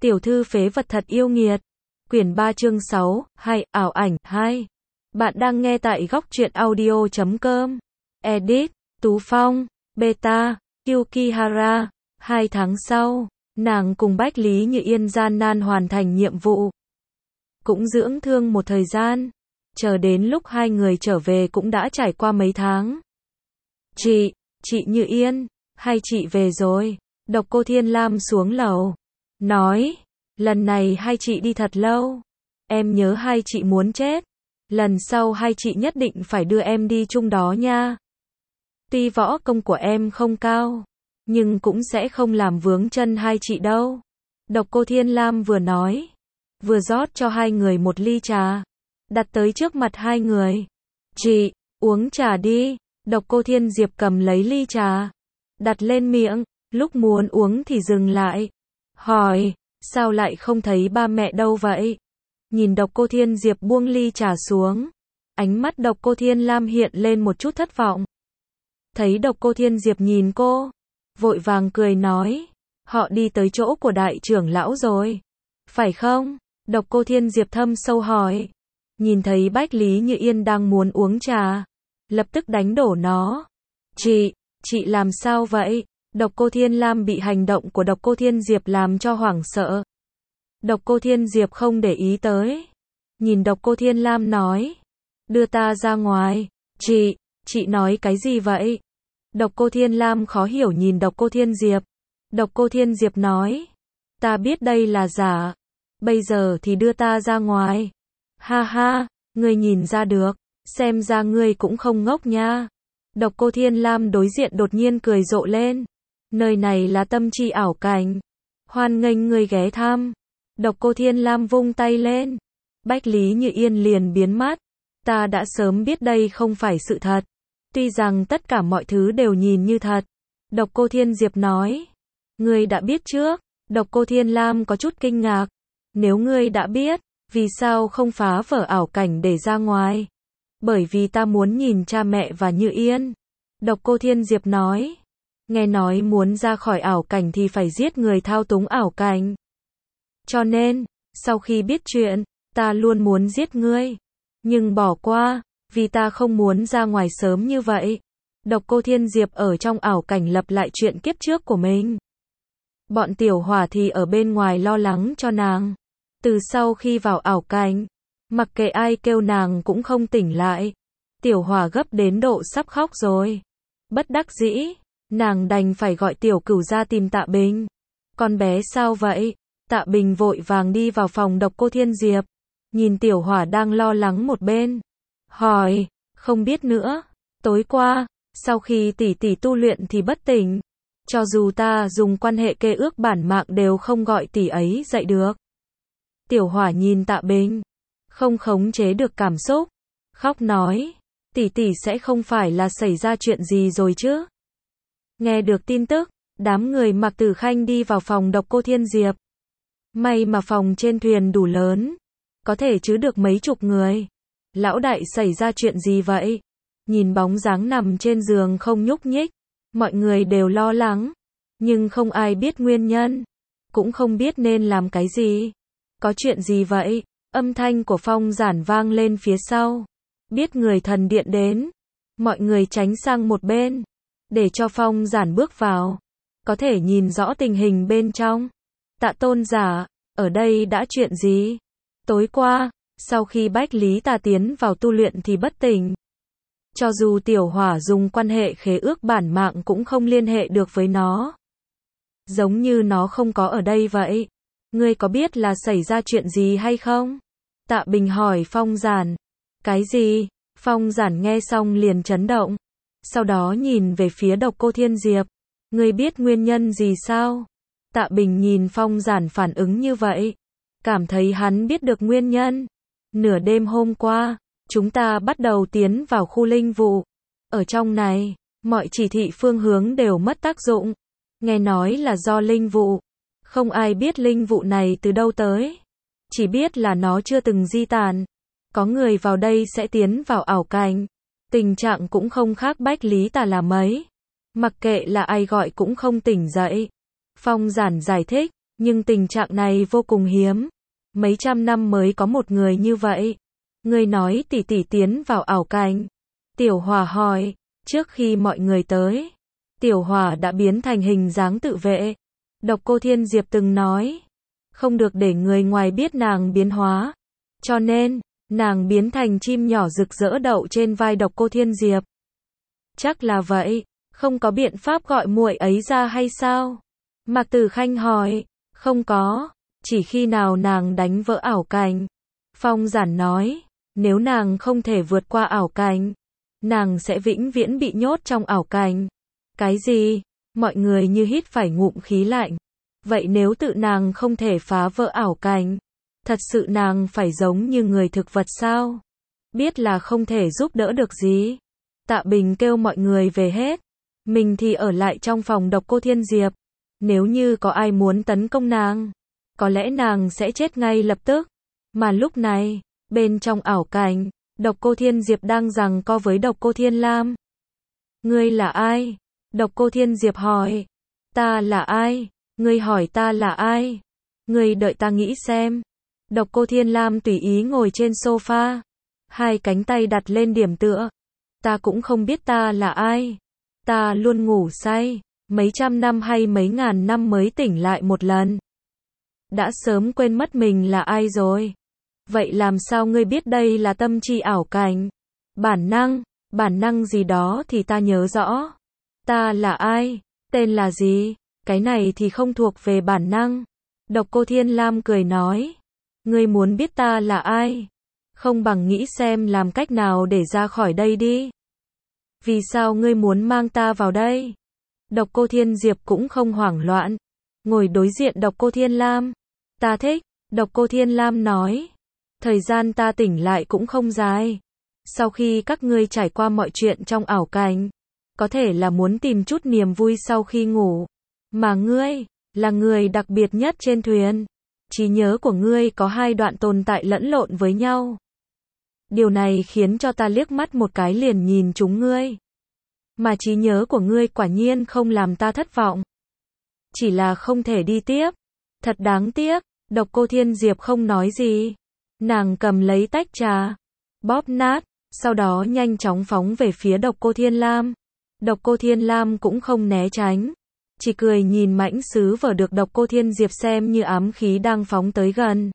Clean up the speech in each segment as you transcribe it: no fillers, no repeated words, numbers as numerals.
Tiểu thư phế vật thật yêu nghiệt. Quyển 3 chương 6, 2, ảo ảnh, 2. Bạn đang nghe tại góc truyện audio.com. Edit, Tú Phong, Beta, Yukihara. 2 tháng sau, nàng cùng Bách Lý Như Yên gian nan hoàn thành nhiệm vụ. Cũng dưỡng thương một thời gian. Chờ đến lúc hai người trở về cũng đã trải qua mấy tháng. Chị Như Yên, hay chị về rồi? Độc Cô Thiên Lam xuống lầu. Nói, lần này hai chị đi thật lâu. Em nhớ hai chị muốn chết. Lần sau hai chị nhất định phải đưa em đi chung đó nha. Tuy võ công của em không cao, nhưng cũng sẽ không làm vướng chân hai chị đâu. Độc Cô Thiên Lam vừa nói, vừa rót cho hai người một ly trà, đặt tới trước mặt hai người. Chị, uống trà đi. Độc Cô Thiên Diệp cầm lấy ly trà, đặt lên miệng, lúc muốn uống thì dừng lại. Hỏi, sao lại không thấy ba mẹ đâu vậy? Nhìn Độc Cô Thiên Diệp buông ly trà xuống, ánh mắt Độc Cô Thiên Lam hiện lên một chút thất vọng. Thấy Độc Cô Thiên Diệp nhìn cô, vội vàng cười nói, họ đi tới chỗ của đại trưởng lão rồi. Phải không? Độc Cô Thiên Diệp thâm sâu hỏi. Nhìn thấy Bách Lý Như Yên đang muốn uống trà, lập tức đánh đổ nó. Chị làm sao vậy? Độc Cô Thiên Lam bị hành động của Độc Cô Thiên Diệp làm cho hoảng sợ. Độc Cô Thiên Diệp không để ý tới. Nhìn Độc Cô Thiên Lam nói, đưa ta ra ngoài. Chị nói cái gì vậy? Độc Cô Thiên Lam khó hiểu nhìn Độc Cô Thiên Diệp. Độc Cô Thiên Diệp nói, ta biết đây là giả. Bây giờ thì đưa ta ra ngoài. Ha ha, ngươi nhìn ra được. Xem ra ngươi cũng không ngốc nha. Độc Cô Thiên Lam đối diện đột nhiên cười rộ lên. Nơi này là Tâm Chi ảo cảnh. Hoan nghênh ngươi ghé thăm. Độc Cô Thiên Lam vung tay lên. Bách Lý Như Yên liền biến mất. Ta đã sớm biết đây không phải sự thật. Tuy rằng tất cả mọi thứ đều nhìn như thật. Độc Cô Thiên Diệp nói. Ngươi đã biết trước. Độc Cô Thiên Lam có chút kinh ngạc. Nếu ngươi đã biết, vì sao không phá vỡ ảo cảnh để ra ngoài? Bởi vì ta muốn nhìn cha mẹ và Như Yên. Độc Cô Thiên Diệp nói. Nghe nói muốn ra khỏi ảo cảnh thì phải giết người thao túng ảo cảnh. Cho nên, sau khi biết chuyện, ta luôn muốn giết ngươi. Nhưng bỏ qua, vì ta không muốn ra ngoài sớm như vậy. Độc Cô Thiên Diệp ở trong ảo cảnh lặp lại chuyện kiếp trước của mình. Bọn Tiểu Hỏa thì ở bên ngoài lo lắng cho nàng. Từ sau khi vào ảo cảnh, mặc kệ ai kêu nàng cũng không tỉnh lại. Tiểu Hỏa gấp đến độ sắp khóc rồi. Bất đắc dĩ, nàng đành phải gọi Tiểu Cửu ra tìm Tạ Bình. Con bé sao vậy? Tạ Bình vội vàng đi vào phòng Độc Cô Thiên Diệp. Nhìn Tiểu Hỏa đang lo lắng một bên. Hỏi, không biết nữa. Tối qua, sau khi tỷ tỷ tu luyện thì bất tỉnh. Cho dù ta dùng quan hệ kê ước bản mạng đều không gọi tỷ ấy dậy được. Tiểu Hỏa nhìn Tạ Bình, không khống chế được cảm xúc, khóc nói, tỷ tỷ sẽ không phải là xảy ra chuyện gì rồi chứ? Nghe được tin tức, đám người Mạc Tử Khanh đi vào phòng Độc Cô Thiên Diệp. May mà phòng trên thuyền đủ lớn, có thể chứa được mấy chục người. Lão đại xảy ra chuyện gì vậy? Nhìn bóng dáng nằm trên giường không nhúc nhích, mọi người đều lo lắng, nhưng không ai biết nguyên nhân, cũng không biết nên làm cái gì. Có chuyện gì vậy? Âm thanh của Phong Giản vang lên phía sau. Biết người thần điện đến, mọi người tránh sang một bên, để cho Phong Giản bước vào, có thể nhìn rõ tình hình bên trong. Tạ tôn giả, ở đây đã chuyện gì? Tối qua, sau khi Bách Lý ta tiến vào tu luyện thì bất tỉnh. Cho dù Tiểu Hỏa dùng quan hệ khế ước bản mạng cũng không liên hệ được với nó. Giống như nó không có ở đây vậy. Ngươi có biết là xảy ra chuyện gì hay không? Tạ Bình hỏi Phong Giản. Cái gì? Phong Giản nghe xong liền chấn động. Sau đó nhìn về phía Độc Cô Thiên Diệp. Ngươi biết nguyên nhân gì sao? Tạ Bình nhìn Phong Giản phản ứng như vậy, cảm thấy hắn biết được nguyên nhân. Nửa đêm hôm qua, chúng ta bắt đầu tiến vào khu linh vụ. Ở trong này, mọi chỉ thị phương hướng đều mất tác dụng. Nghe nói là do linh vụ. Không ai biết linh vụ này từ đâu tới. Chỉ biết là nó chưa từng di tản. Có người vào đây sẽ tiến vào ảo cảnh. Tình trạng cũng không khác Bách Lý ta là mấy. Mặc kệ là ai gọi cũng không tỉnh dậy. Phong Giản giải thích, Nhưng tình trạng này vô cùng hiếm. Mấy trăm năm mới có một người như vậy. Ngươi nói tỷ tỷ tiến vào ảo cảnh. Tiểu Hỏa hỏi, trước khi mọi người tới, Tiểu Hỏa đã biến thành hình dáng tự vệ. Độc Cô Thiên Diệp từng nói, không được để người ngoài biết nàng biến hóa. Cho nên, nàng biến thành chim nhỏ rực rỡ đậu trên vai Độc Cô Thiên Diệp. Chắc là vậy, không có biện pháp gọi muội ấy ra hay sao? Mạc Tử Khanh hỏi, không có, chỉ khi nào nàng đánh vỡ ảo cảnh. Phong Giản nói, nếu nàng không thể vượt qua ảo cảnh, nàng sẽ vĩnh viễn bị nhốt trong ảo cảnh. Cái gì? Mọi người như hít phải ngụm khí lạnh. Vậy nếu tự nàng không thể phá vỡ ảo cảnh, thật sự nàng phải giống như người thực vật sao? Biết là không thể giúp đỡ được gì. Tạ Bình kêu mọi người về hết. Mình thì ở lại trong phòng Độc Cô Thiên Diệp. Nếu như có ai muốn tấn công nàng, có lẽ nàng sẽ chết ngay lập tức. Mà lúc này, bên trong ảo cảnh, Độc Cô Thiên Diệp đang giằng co với Độc Cô Thiên Lam. Ngươi là ai? Độc Cô Thiên Diệp hỏi. Ta là ai? Ngươi hỏi ta là ai? Ngươi đợi ta nghĩ xem. Độc Cô Thiên Lam tùy ý ngồi trên sofa, hai cánh tay đặt lên điểm tựa. Ta cũng không biết ta là ai. Ta luôn ngủ say, mấy trăm năm hay mấy ngàn năm mới tỉnh lại một lần. Đã sớm quên mất mình là ai rồi. Vậy làm sao ngươi biết đây là tâm chi ảo cảnh? Bản năng gì đó thì ta nhớ rõ. Ta là ai? Tên là gì? Cái này thì không thuộc về bản năng. Độc Cô Thiên Lam cười nói. Ngươi muốn biết ta là ai? Không bằng nghĩ xem làm cách nào để ra khỏi đây đi. Vì sao ngươi muốn mang ta vào đây? Độc Cô Thiên Diệp cũng không hoảng loạn. Ngồi đối diện Độc Cô Thiên Lam. Ta thích. Độc Cô Thiên Lam nói. Thời gian ta tỉnh lại cũng không dài. Sau khi các ngươi trải qua mọi chuyện trong ảo cảnh, có thể là muốn tìm chút niềm vui sau khi ngủ. Mà ngươi, là người đặc biệt nhất trên thuyền. Trí nhớ của ngươi có hai đoạn tồn tại lẫn lộn với nhau. Điều này khiến cho ta liếc mắt một cái liền nhìn chúng ngươi. Mà trí nhớ của ngươi quả nhiên không làm ta thất vọng. Chỉ là không thể đi tiếp. Thật đáng tiếc. Độc Cô Thiên Diệp không nói gì. Nàng cầm lấy tách trà, bóp nát, sau đó nhanh chóng phóng về phía Độc Cô Thiên Lam. Độc Cô Thiên Lam cũng không né tránh, chỉ cười nhìn mãnh sứ vở được Độc Cô Thiên Diệp xem như ám khí đang phóng tới gần.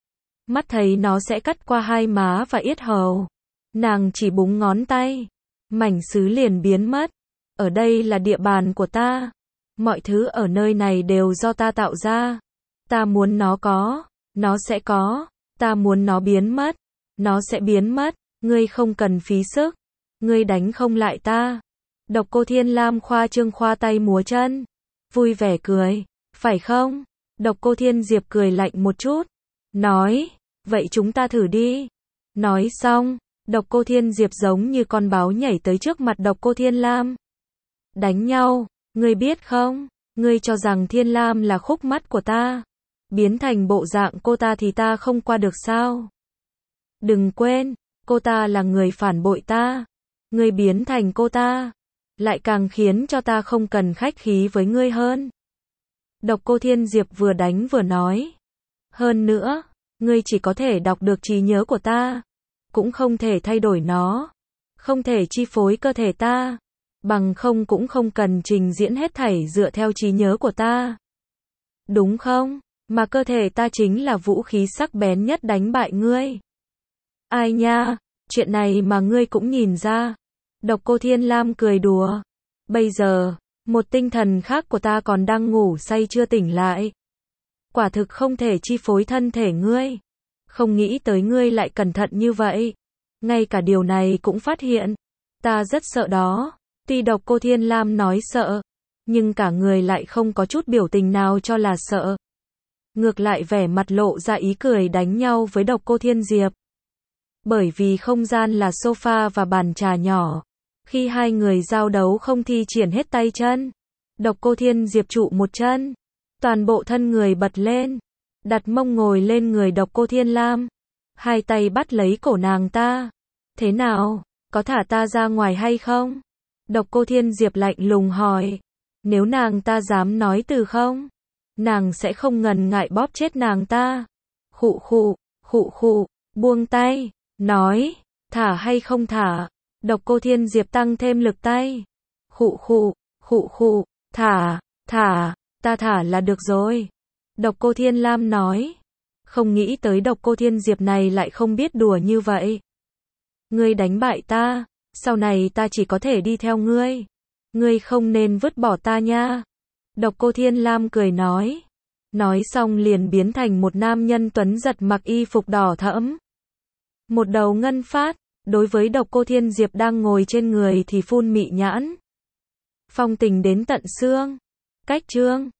Mắt thấy nó sẽ cắt qua hai má và yết hầu. Nàng chỉ búng ngón tay, mảnh sứ liền biến mất. Ở đây là địa bàn của ta. Mọi thứ ở nơi này đều do ta tạo ra. Ta muốn nó có, nó sẽ có. Ta muốn nó biến mất, nó sẽ biến mất. Ngươi không cần phí sức. Ngươi đánh không lại ta. Độc Cô Thiên Lam khoa trương khoa tay múa chân, vui vẻ cười. Phải không? Độc Cô Thiên Diệp cười lạnh một chút, nói, vậy chúng ta thử đi. Nói xong, Độc Cô Thiên Diệp giống như con báo nhảy tới trước mặt Độc Cô Thiên Lam. Đánh nhau, ngươi biết không? Ngươi cho rằng Thiên Lam là khúc mắc của ta. Biến thành bộ dạng cô ta thì ta không qua được sao? Đừng quên, cô ta là người phản bội ta. Ngươi biến thành cô ta, lại càng khiến cho ta không cần khách khí với ngươi hơn. Độc Cô Thiên Diệp vừa đánh vừa nói. Hơn nữa, ngươi chỉ có thể đọc được trí nhớ của ta, cũng không thể thay đổi nó, không thể chi phối cơ thể ta, bằng không cũng không cần trình diễn hết thảy dựa theo trí nhớ của ta. Đúng không? Mà cơ thể ta chính là vũ khí sắc bén nhất đánh bại ngươi. Ai nha, chuyện này mà ngươi cũng nhìn ra. Độc Cô Thiên Lam cười đùa. Bây giờ, một tinh thần khác của ta còn đang ngủ say chưa tỉnh lại. Quả thực không thể chi phối thân thể ngươi. Không nghĩ tới ngươi lại cẩn thận như vậy. Ngay cả điều này cũng phát hiện. Ta rất sợ đó. Tuy Độc Cô Thiên Lam nói sợ, nhưng cả người lại không có chút biểu tình nào cho là sợ. Ngược lại vẻ mặt lộ ra ý cười đánh nhau với Độc Cô Thiên Diệp. Bởi vì không gian là sofa và bàn trà nhỏ. Khi hai người giao đấu không thi triển hết tay chân. Độc Cô Thiên Diệp trụ một chân. Toàn bộ thân người bật lên. Đặt mông ngồi lên người Độc Cô Thiên Lam. Hai tay bắt lấy cổ nàng ta. Thế nào? Có thả ta ra ngoài hay không? Độc Cô Thiên Diệp lạnh lùng hỏi. Nếu nàng ta dám nói từ không, nàng sẽ không ngần ngại bóp chết nàng ta. Khụ khụ, buông tay, nói, thả hay không thả. Độc Cô Thiên Diệp tăng thêm lực tay. Khụ khụ, thả, ta thả là được rồi. Độc Cô Thiên Lam nói. Không nghĩ tới Độc Cô Thiên Diệp này lại không biết đùa như vậy. Ngươi đánh bại ta, sau này ta chỉ có thể đi theo ngươi. Ngươi không nên vứt bỏ ta nha. Độc Cô Thiên Lam cười nói. Nói xong liền biến thành một nam nhân tuấn giật mặc y phục đỏ thẫm. Một đầu ngân phát, đối với Độc Cô Thiên Diệp đang ngồi trên người thì phun mị nhãn. Phong tình đến tận xương. Cách chương